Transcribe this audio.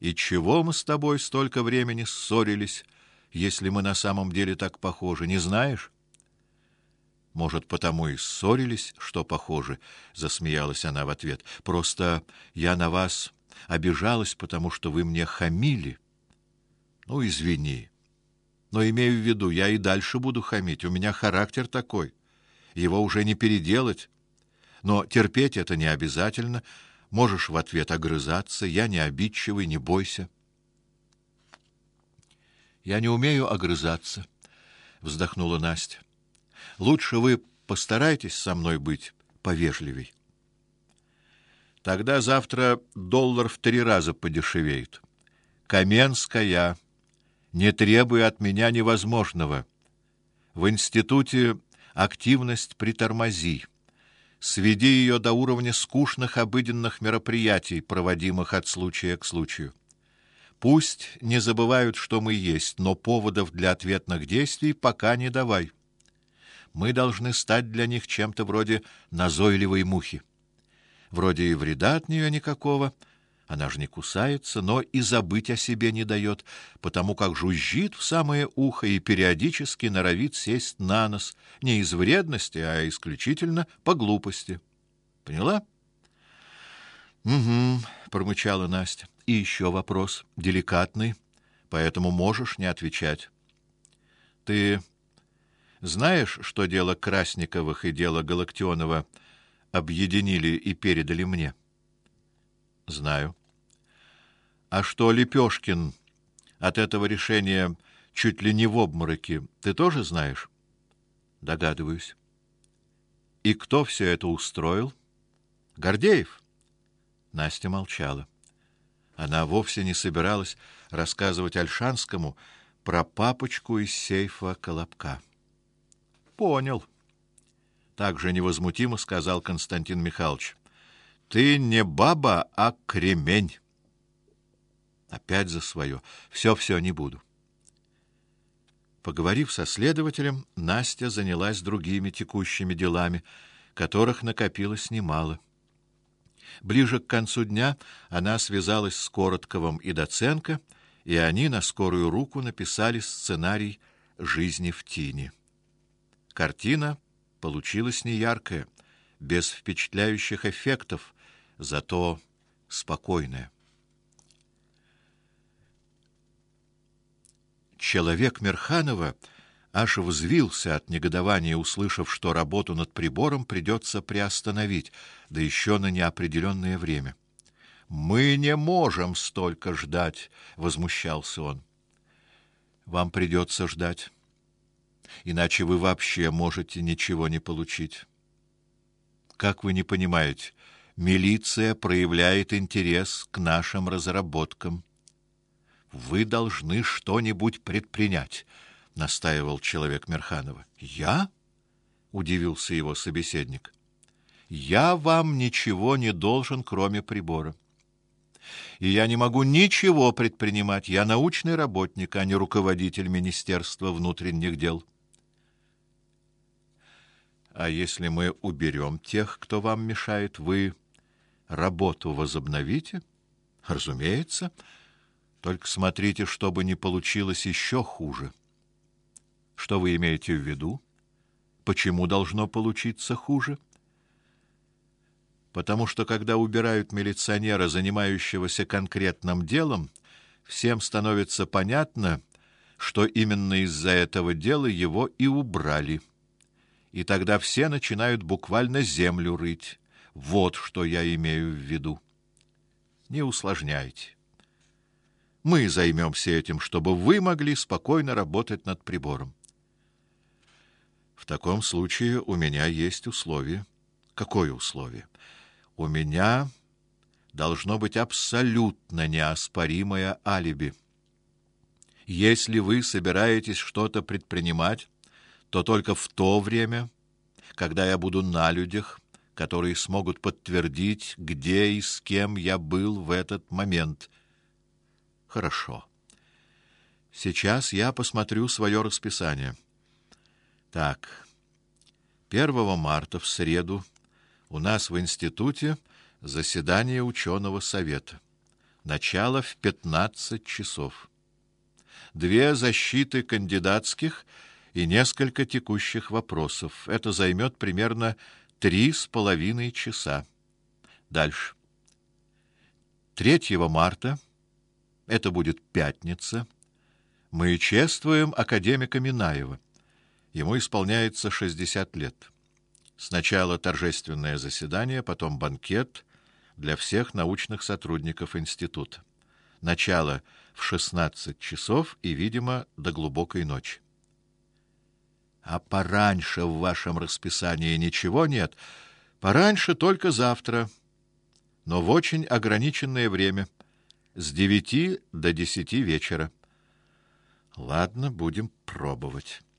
И чего мы с тобой столько времени ссорились, если мы на самом деле так похожи, не знаешь? Может, потому и ссорились, что похожи, засмеялась она в ответ. Просто я на вас обижалась, потому что вы мне хамили. Ну, извини. Но имею в виду, я и дальше буду хамить. У меня характер такой. Его уже не переделать. Но терпеть это не обязательно. Можешь в ответ огрызаться. Я не обидчивый, не бойся. Я не умею огрызаться, вздохнула Настя. Лучше вы постарайтесь со мной быть повежливей. Тогда завтра доллар в 3 раза подешевеет. Каменская, не требуй от меня невозможного. В институте активность притормози. Сведи ее до уровня скучных обыденных мероприятий, проводимых от случая к случаю. Пусть не забывают, что мы есть, но поводов для ответных действий пока не давай. Мы должны стать для них чем-то вроде назойливой мухи. Вроде и вреда от нее никакого, она же не кусается, но и забыть о себе не дает, потому как жужжит в самое ухо и периодически норовит сесть на нос, не из вредности, а исключительно по глупости. Поняла? Угу, промычала Настя. И еще вопрос, деликатный, поэтому можешь не отвечать. Ты знаешь, что дело Красниковых и дело Галактионова объединили и передали мне? Знаю. А что Лепешкин от этого решения чуть ли не в обмороке, ты тоже знаешь? Догадываюсь. И кто все это устроил? Гордеев? Настя молчала. Она вовсе не собиралась рассказывать Ольшанскому про папочку из сейфа Колобка. Понял. Так же невозмутимо сказал Константин Михайлович. Ты не баба, а кремень. Опять за свое. Все, не буду. Поговорив со следователем, Настя занялась другими текущими делами, которых накопилось немало. Ближе к концу дня она связалась с Коротковым и Доценко, и они на скорую руку написали сценарий «Жизни в тени». Картина получилась неяркая, без впечатляющих эффектов, зато спокойная. Человек Мирханова аж взвился от негодования, услышав, что работу над прибором придется приостановить, да еще на неопределенное время. Мы не можем столько ждать, возмущался он. Вам придется ждать, иначе вы вообще можете ничего не получить. Как вы не понимаете, милиция проявляет интерес к нашим разработкам. Вы должны что-нибудь предпринять, настаивал человек Мирханова. Я? Удивился его собеседник. Я вам ничего не должен, кроме прибора. И я не могу ничего предпринимать. Я научный работник, а не руководитель Министерства внутренних дел. А если мы уберем тех, кто вам мешает, вы работу возобновите? Разумеется. Только смотрите, чтобы не получилось еще хуже. Что вы имеете в виду? Почему должно получиться хуже? Потому что когда убирают милиционера, занимающегося конкретным делом, всем становится понятно, что именно из-за этого дела его и убрали. И тогда все начинают буквально землю рыть. Вот что я имею в виду. Не усложняйте. Мы займемся этим, чтобы вы могли спокойно работать над прибором. В таком случае у меня есть условие. Какое условие? У меня должно быть абсолютно неоспоримое алиби. Если вы собираетесь что-то предпринимать, то только в то время, когда я буду на людях, которые смогут подтвердить, где и с кем я был в этот момент. Хорошо. Сейчас я посмотрю свое расписание. Так. 1 марта в среду у нас в институте заседание ученого совета. Начало в 15 часов. 2 защиты кандидатских и несколько текущих вопросов. Это займет примерно 3,5 часа. Дальше. 3 марта, это будет пятница, мы чествуем академика Минаева. Ему исполняется 60 лет. Сначала торжественное заседание, потом банкет для всех научных сотрудников института. Начало в 16 часов и, видимо, до глубокой ночи. А пораньше в вашем расписании ничего нет? Пораньше только завтра, но в очень ограниченное время, с 9 до 10 вечера. Ладно, будем пробовать.